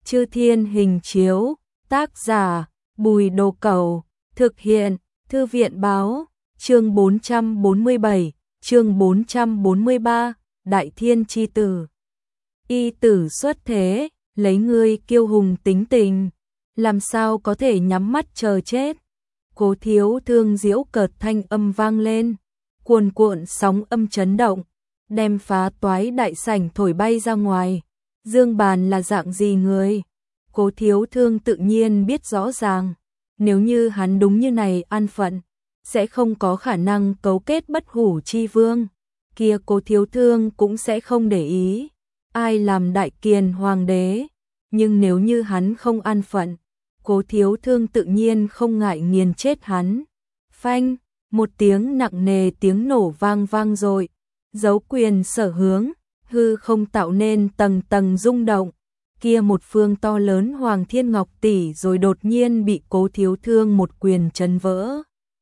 Chư Thiên Hình Chiếu, tác giả Bùi Đồ Cẩu, thực hiện Thư viện Báo, chương 447, chương 443, Đại Thiên Chi Tử. Y tử xuất thế, lấy ngươi kiêu hùng tính tình, làm sao có thể nhắm mắt chờ chết. Cố Thiếu Thương giễu cợt thanh âm vang lên, cuồn cuộn sóng âm chấn động, đem phá toái đại sảnh thổi bay ra ngoài. Dương Bàn là dạng gì người? Cố Thiếu Thương tự nhiên biết rõ ràng, nếu như hắn đúng như này an phận, sẽ không có khả năng cấu kết Bất Hủ Chi Vương, kia Cố Thiếu Thương cũng sẽ không để ý ai làm đại kiền hoàng đế, nhưng nếu như hắn không an phận, Cố Thiếu Thương tự nhiên không ngại nghiền chết hắn. Phanh, một tiếng nặng nề tiếng nổ vang vang rồi, dấu quyền sở hướng, hư không tạo nên tầng tầng rung động. Kia một phương to lớn Hoàng Thiên Ngọc Tỷ rồi đột nhiên bị Cố Thiếu Thương một quyền chấn vỡ,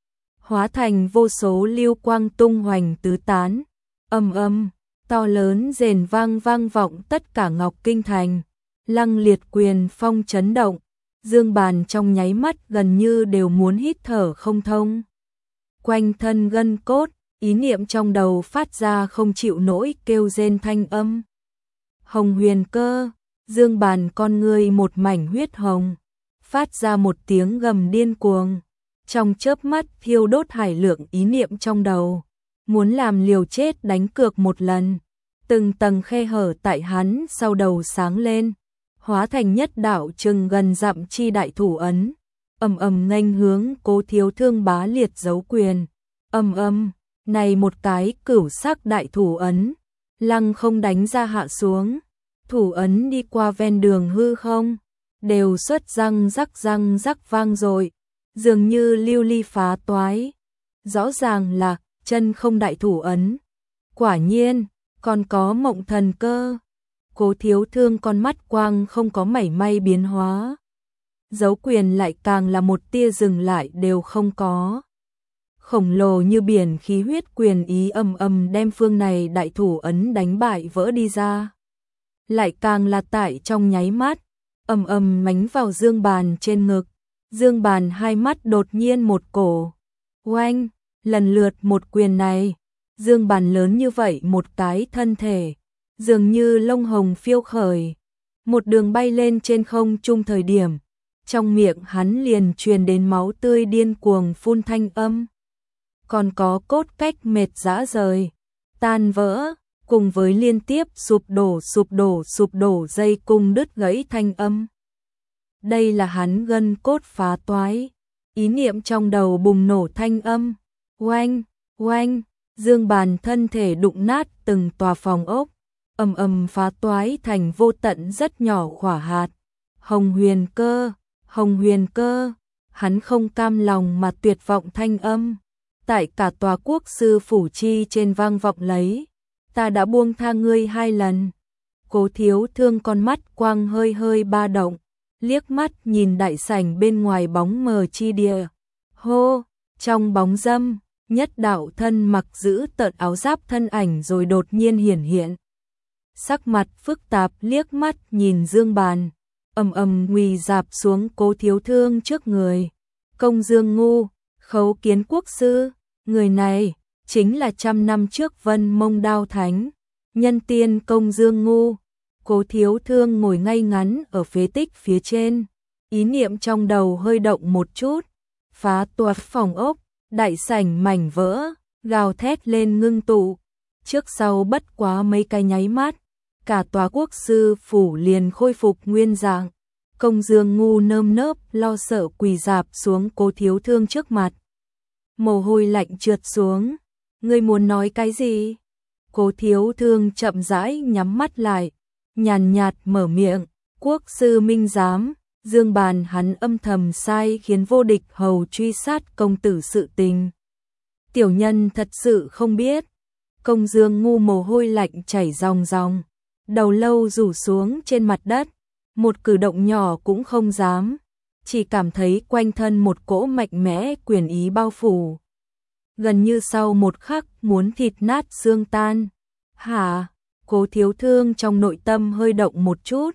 hóa thành vô số lưu quang tung hoành tứ tán. Ầm ầm, to lớn rền vang vang vọng tất cả Ngọc Kinh thành, lăng liệt quyền phong chấn động, Dương Bàn trong nháy mắt gần như đều muốn hít thở không thông. Quanh thân gân cốt, ý niệm trong đầu phát ra không chịu nổi kêu rên thanh âm. Hồng Huyền Cơ, Dương Bàn con người một mảnh huyết hồng, phát ra một tiếng gầm điên cuồng, trong chớp mắt thiêu đốt hải lượng ý niệm trong đầu, muốn làm liều chết đánh cược một lần. Từng tầng khe hở tại hắn sau đầu sáng lên, hóa thành nhất đạo chừng gần dặm chi đại thủ ấn, ầm ầm nghênh hướng Cố Thiếu Thương bá liệt dấu quyền. Ầm ầm, này một cái cửu sắc đại thủ ấn, lăng không đánh ra hạ xuống, thủ ấn đi qua ven đường hư không, đều xuất răng rắc vang rồi, dường như lưu ly phá toái. Rõ ràng là chân không đại thủ ấn. Quả nhiên, còn có mộng thần cơ. Cố Thiếu Thương con mắt quang không có mảy may biến hóa. Dấu quyền lại càng là một tia dừng lại đều không có. Khổng lồ như biển khí huyết quyền ý ầm ầm đem phương này đại thủ ấn đánh bại vỡ đi ra. Lại càng là tại trong nháy mắt, ầm ầm mánh vào Dương Bàn trên ngực. Dương Bàn hai mắt đột nhiên một cổ. Oanh, lần lượt một quyền này, Dương Bàn lớn như vậy một cái thân thể, dường như lông hồng phiêu khởi, một đường bay lên trên không trung thời điểm, trong miệng hắn liền truyền đến máu tươi điên cuồng phun thanh âm. Còn có cốt cách mệt rã rời, tan vỡ, cùng với liên tiếp sụp đổ dây cung đứt gãy thanh âm. Đây là hắn gân cốt phá toái, ý niệm trong đầu bùng nổ thanh âm. Oanh, oanh, Dương Bàn thân thể đụng nát từng tòa phòng ốc, ầm ầm phá toái thành vô tận rất nhỏ khỏa hạt. Hồng Huyền Cơ, hắn không cam lòng mà tuyệt vọng thanh âm, tại cả tòa quốc sư phủ chi trên vang vọng lấy. Ta đã buông tha ngươi 2 lần. Cố Thiếu Thương con mắt quang hơi hơi ba động, liếc mắt nhìn đại sảnh bên ngoài bóng mờ chi địa. Hô, trong bóng dâm, nhất đạo thân mặc giữ tợn áo giáp thân ảnh rồi đột nhiên hiển hiện. Sắc mặt phức tạp liếc mắt nhìn Dương Bàn, ầm ầm quỳ rạp xuống Cố Thiếu Thương trước người. Công Dương Ngu, Khấu Kiến quốc sư, người này chính là 100 năm trước Vân Mông Đao Thánh, nhân tiên Công Dương Ngu. Cố Thiếu Thương ngồi ngay ngắn ở phế tích phía trên, ý niệm trong đầu hơi động một chút, phá toạc phòng ốc, đại sảnh mảnh vỡ, gào thét lên ngưng tụ. Trước sau bất quá mấy cái nháy mắt, cả tòa quốc sư phủ liền khôi phục nguyên dạng. Công Dương Ngu nơm nớp lo sợ quỳ rạp xuống Cố Thiếu Thương trước mặt. Mồ hôi lạnh trượt xuống. Ngươi muốn nói cái gì? Cố Thiếu Thương chậm rãi nhắm mắt lại, nhàn nhạt mở miệng. Quốc sư minh giám, Dương Bàn hắn âm thầm sai khiến vô địch hầu truy sát công tử sự tình. Tiểu nhân thật sự không biết. Công Dương Ngu mồ hôi lạnh chảy ròng ròng, đầu lâu rủ xuống trên mặt đất, một cử động nhỏ cũng không dám, chỉ cảm thấy quanh thân một cỗ mạnh mẽ quyền ý bao phủ. Gần như sau một khắc muốn thịt nát xương tan. Hả? Cố Thiếu Thương trong nội tâm hơi động một chút,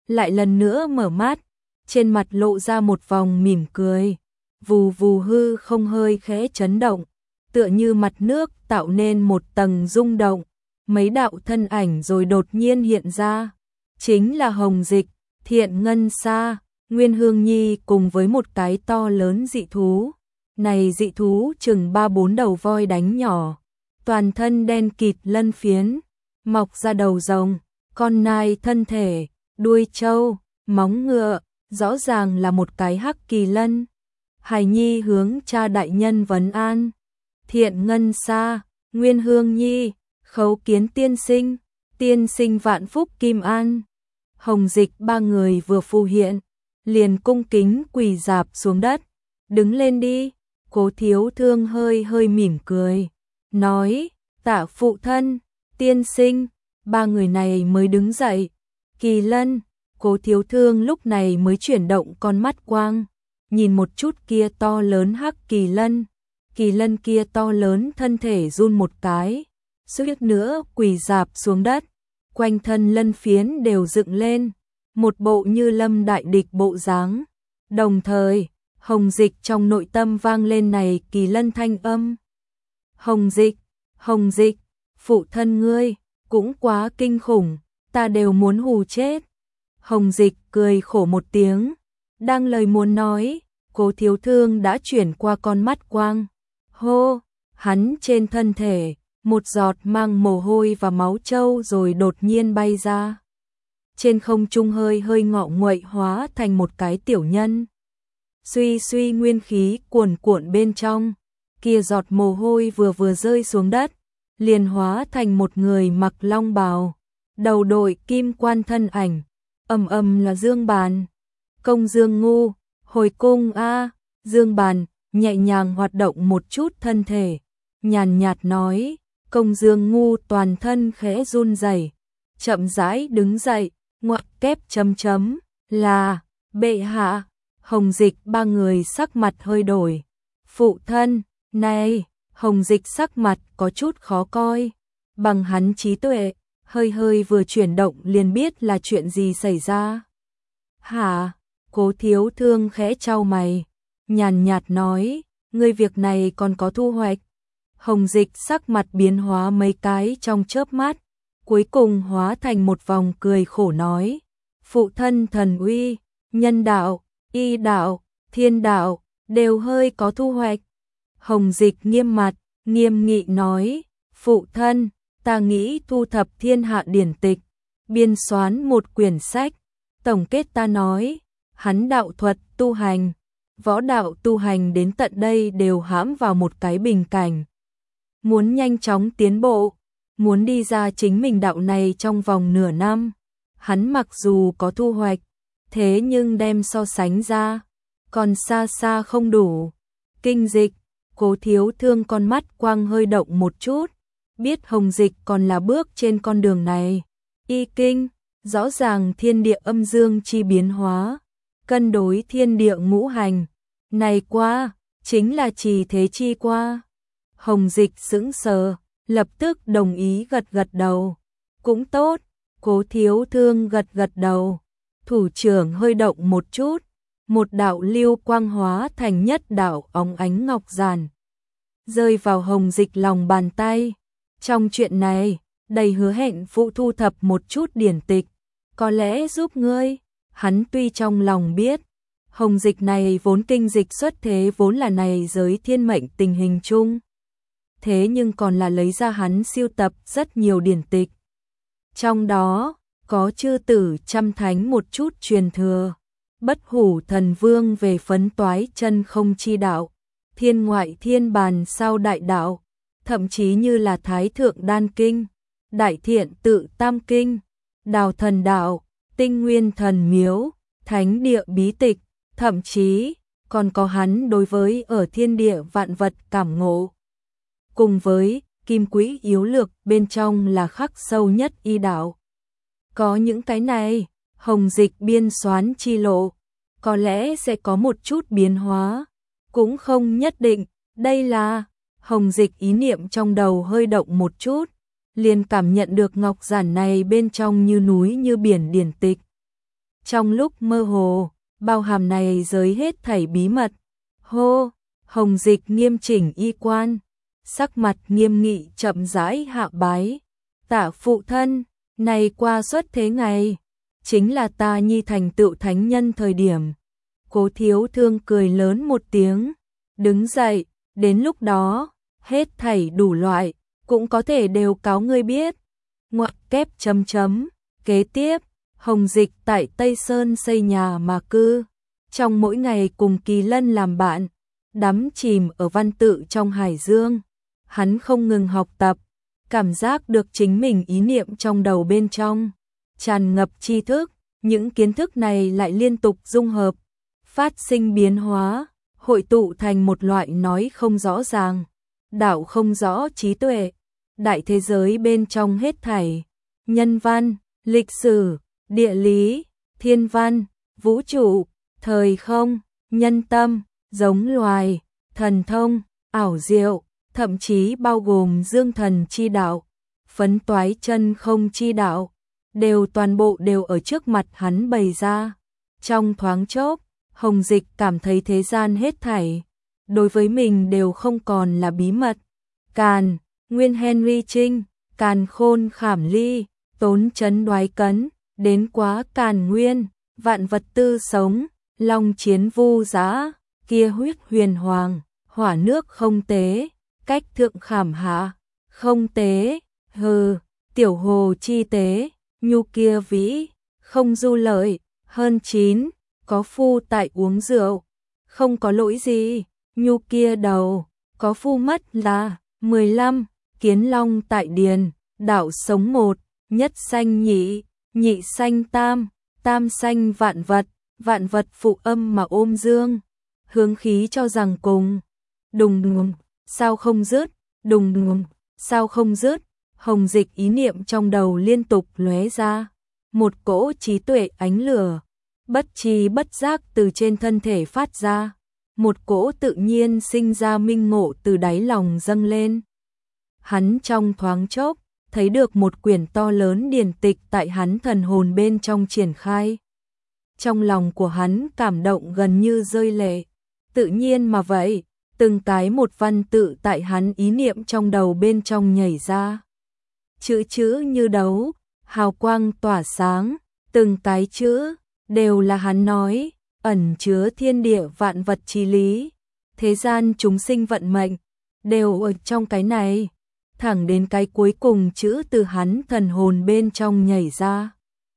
lại lần nữa mở mắt, trên mặt lộ ra một vòng mỉm cười. Vù vù hư không hơi khẽ chấn động, tựa như mặt nước tạo nên một tầng rung động, mấy đạo thân ảnh rồi đột nhiên hiện ra. Chính là Hồng Dịch, Thiện Ngân Sa, Nguyên Hương Nhi cùng với một cái to lớn dị thú. Này dị thú chừng 3-4 đầu voi đánh nhỏ, toàn thân đen kịt lân phiến, mọc ra đầu rồng, con nai thân thể, đuôi trâu, móng ngựa, rõ ràng là một cái hắc kỳ lân. Hải Nhi hướng cha đại nhân vấn an. Thiện Ngân Sa, Nguyên Hương Nhi, khấu kiến tiên sinh vạn phúc kim an. Hồng Dịch ba người vừa phù hiện, liền cung kính quỳ rạp xuống đất. Đứng lên đi, Cố Thiếu Thương hơi hơi mỉm cười, nói, tạ phụ thân, tiên sinh, ba người này mới đứng dậy. Kỳ lân, Cố Thiếu Thương lúc này mới chuyển động con mắt quang, nhìn một chút kia to lớn hắc kỳ lân kia to lớn thân thể run một cái, suýt nữa quỳ rạp xuống đất, quanh thân lân phiến đều dựng lên, một bộ như lâm đại địch bộ dáng. Đồng thời, Hồng Dịch trong nội tâm vang lên này kỳ lân thanh âm. Hồng Dịch, phụ thân ngươi, cũng quá kinh khủng, ta đều muốn hù chết. Hồng Dịch cười khổ một tiếng, đang lời muốn nói, Cố Thiếu Thương đã chuyển qua con mắt quang. Hô, hắn trên thân thể, một giọt mang mồ hôi và máu trâu rồi đột nhiên bay ra. Trên không trung hơi hơi ngọ nguậy hóa thành một cái tiểu nhân. Suy suy nguyên khí cuồn cuộn bên trong, kia giọt mồ hôi vừa rơi xuống đất, liền hóa thành một người mặc long bào, đầu đội kim quan thân ảnh, ầm là Dương Bàn. Công Dương Ngu, hồi cung a. Dương Bàn nhẹ nhàng hoạt động một chút thân thể, nhàn nhạt nói. Công Dương Ngu toàn thân khẽ run rẩy, chậm rãi đứng dậy, ngoặc kép chấm là bệ hạ. Hồng Dịch ba người sắc mặt hơi đổi. Phụ thân, này, Hồng Dịch sắc mặt có chút khó coi, bằng hắn trí tuệ, hơi vừa chuyển động liền biết là chuyện gì xảy ra. Hả? Cố Thiếu Thương khẽ chau mày, nhàn nhạt nói, ngươi việc này còn có thu hoạch. Hồng Dịch sắc mặt biến hóa mấy cái trong chớp mắt, cuối cùng hóa thành một vòng cười khổ nói, phụ thân thần uy, nhân đạo, y đạo, thiên đạo, đều hơi có thu hoạch. Hồng Dịch nghiêm mặt, nghiêm nghị nói, phụ thân, ta nghĩ thu thập thiên hạ điển tịch, biên soán một quyển sách, tổng kết ta nói, hắn đạo thuật tu hành, võ đạo tu hành đến tận đây đều hãm vào một cái bình cảnh. Muốn nhanh chóng tiến bộ, muốn đi ra chính mình đạo này trong vòng nửa năm, hắn mặc dù có thu hoạch, thế nhưng đem so sánh ra, còn xa xa không đủ. Kinh Dịch, Cố Thiếu Thương con mắt quang hơi động một chút, biết Hồng Dịch còn là bước trên con đường này. Y kinh, rõ ràng thiên địa âm dương chi biến hóa, cân đối thiên địa ngũ hành, này qua, chính là trì thế chi qua. Hồng Dịch sững sờ, lập tức đồng ý gật đầu. Cũng tốt, Cố Thiếu Thương gật đầu. Thủ trưởng hơi động một chút, một đạo lưu quang hóa thành nhất đạo óng ánh ngọc giản, rơi vào Hồng Dịch lòng bàn tay. Trong chuyện này, đầy hứa hẹn phụ thu thập một chút điển tịch, có lẽ giúp ngươi. Hắn tuy trong lòng biết, Hồng Dịch này vốn kinh dịch xuất thế vốn là này giới thiên mệnh tình hình chung, thế nhưng còn là lấy ra hắn siêu tập rất nhiều điển tịch. Trong đó, có chư tử trăm thánh một chút truyền thừa, Bất Hủ Thần Vương về phấn toái chân không chi đạo, thiên ngoại thiên bàn sao đại đạo, thậm chí như là Thái Thượng Đan Kinh, Đại Thiện Tự Tam Kinh, Đào Thần Đạo, Tinh Nguyên Thần Miếu, Thánh Địa Bí Tịch, thậm chí còn có hắn đối với ở thiên địa vạn vật cảm ngộ. Cùng với Kim Quỹ Yếu Lược bên trong là khắc sâu nhất y đạo. Có những cái này, Hồng Dịch biên soán chi lộ, có lẽ sẽ có một chút biến hóa, cũng không nhất định. Đây là Hồng Dịch ý niệm trong đầu hơi động một chút, liền cảm nhận được ngọc giản này bên trong như núi như biển điển tịch. trong lúc mơ hồ, bao hàm này giới hết thảy bí mật. Hô, Hồng Dịch nghiêm chỉnh y quan, sắc mặt nghiêm nghị chậm rãi hạ bái. Tạ phụ thân, này qua xuất thế ngày, chính là ta nhi thành tựu thánh nhân thời điểm. Cố Thiếu Thương cười lớn một tiếng, đứng dậy, đến lúc đó, hết thảy đủ loại, cũng có thể đều cáo ngươi biết. Ngoặc kép chấm chấm, kế tiếp, Hồng Dịch tại Tây Sơn xây nhà mà cư, trong mỗi ngày cùng Kỳ Lân làm bạn, đắm chìm ở văn tự trong hải dương. Hắn không ngừng học tập, cảm giác được chính mình ý niệm trong đầu bên trong, tràn ngập tri thức, những kiến thức này lại liên tục dung hợp, phát sinh biến hóa, hội tụ thành một loại nói không rõ ràng, đạo không rõ trí tuệ, đại thế giới bên trong hết thảy, nhân văn, lịch sử, địa lý, thiên văn, vũ trụ, thời không, nhân tâm, giống loài, thần thông, ảo diệu, thậm chí bao gồm dương thần chi đạo, phấn toái chân không chi đạo, toàn bộ đều ở trước mặt hắn bày ra. Trong thoáng chốc, Hồng Dịch cảm thấy thế gian hết thảy, đối với mình đều không còn là bí mật. Càn, Nguyên Henry Trinh, Càn Khôn Khảm Ly, Tốn Chấn Đoái Cấn, đến quá Càn Nguyên, vạn vật tư sống, long chiến vu giã, kia huyết huyền hoàng, hỏa nước không tế, cách thượng khảm hạ, không tế, hừ, tiểu hồ chi tế, nhu kia vĩ, không du lợi, hơn 9, có phu tại uống rượu, không có lỗi gì, nhu kia đầu, có phu mất là 15, kiến long tại điền, đạo sống 1, nhất sanh nhị, nhị sanh tam, tam sanh vạn vật phụ âm mà ôm dương, hướng khí cho rằng cùng, đùng đùng, sao không dứt, đùng đùng, sao không dứt. Hồng Dịch ý niệm trong đầu liên tục lóe ra, một cỗ trí tuệ ánh lửa, bất tri bất giác từ trên thân thể phát ra, một cỗ tự nhiên sinh ra minh ngộ từ đáy lòng dâng lên. Hắn trong thoáng chốc, thấy được một quyển to lớn điển tịch tại hắn thần hồn bên trong triển khai. Trong lòng của hắn cảm động gần như rơi lệ, tự nhiên mà vậy, từng cái một văn tự tại hắn ý niệm trong đầu bên trong nhảy ra. Chữ chữ như đấu, hào quang tỏa sáng, từng cái chữ đều là hắn nói, ẩn chứa thiên địa vạn vật chi lý, thế gian chúng sinh vận mệnh đều ở trong cái này, thẳng đến cái cuối cùng chữ từ hắn thần hồn bên trong nhảy ra.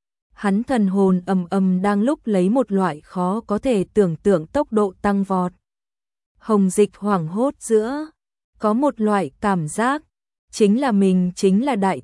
Hắn thần hồn ầm ầm đang lúc lấy một loại khó có thể tưởng tượng tốc độ tăng vọt. Hồng Dịch hoảng hốt giữa, có một loại cảm giác, chính là mình chính là đại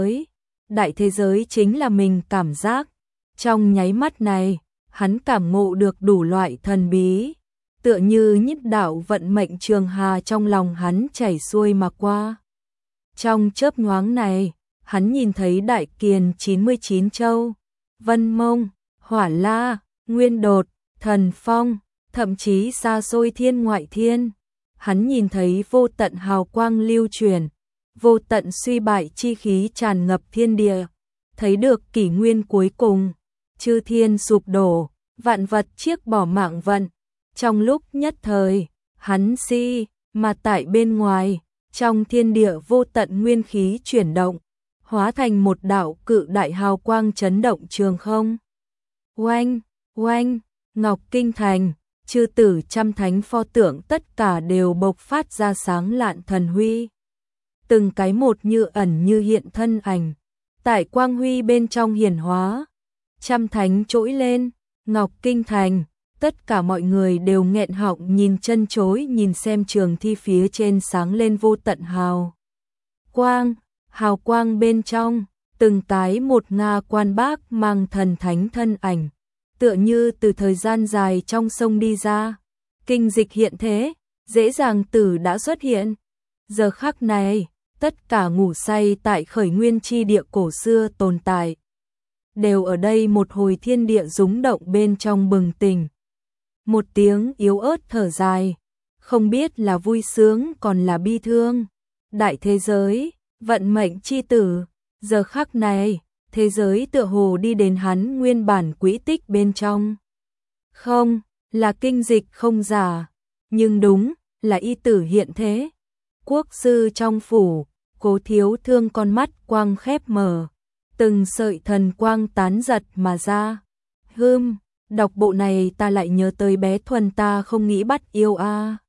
thế giới chính là mình cảm giác. Trong nháy mắt này, hắn cảm ngộ được đủ loại thần bí, tựa như nhất đạo vận mệnh trường hà trong lòng hắn chảy xuôi mà qua. Trong chớp nhoáng này, hắn nhìn thấy đại kiền 99 châu, Vân Mông, Hỏa La, Nguyên Đột, Thần Phong, thậm chí xa xôi thiên ngoại thiên. Hắn nhìn thấy vô tận hào quang lưu truyền, vô tận suy bại chi khí tràn ngập thiên địa, thấy được kỷ nguyên cuối cùng, chư thiên sụp đổ, vạn vật chiếc bỏ mạng vận. Trong lúc nhất thời, hắn mà tại bên ngoài, trong thiên địa vô tận nguyên khí chuyển động, hóa thành một đạo cự đại hào quang chấn động trường không. Oanh, oanh, Ngọc Kinh Thành, chư tử trăm thánh pho tượng tất cả đều bộc phát ra sáng lạn thần huy. Từng cái một như ẩn như hiện thân ảnh, tại quang huy bên trong hiển hóa. Trăm thánh trỗi lên, Ngọc Kinh Thành, tất cả mọi người đều nghẹn họng nhìn chân chối nhìn xem trường thi phía trên sáng lên vô tận hào quang bên trong, từng cái một Nga quan bác mang thần thánh thân ảnh, tựa như từ thời gian dài trong sông đi ra, kinh dịch hiện thế, dễ dàng tử đã xuất hiện. Giờ khắc này, tất cả ngủ say tại khởi nguyên chi địa cổ xưa tồn tại, đều ở đây một hồi thiên địa rúng động bên trong bừng tỉnh. Một tiếng yếu ớt thở dài, không biết là vui sướng còn là bi thương. Đại thế giới, vận mệnh chi tử, giờ khắc này, thế giới tựa hồ đi đến hắn nguyên bản quỹ tích bên trong. Không, là kinh dịch không giả, nhưng đúng, là y tử hiện thế. Quốc sư trong phủ, Cố Thiếu Thương con mắt quang khép mở, từng sợi thần quang tán giật mà ra. Đọc bộ này ta lại nhớ tới bé Thuần ta không nghĩ bắt yêu a.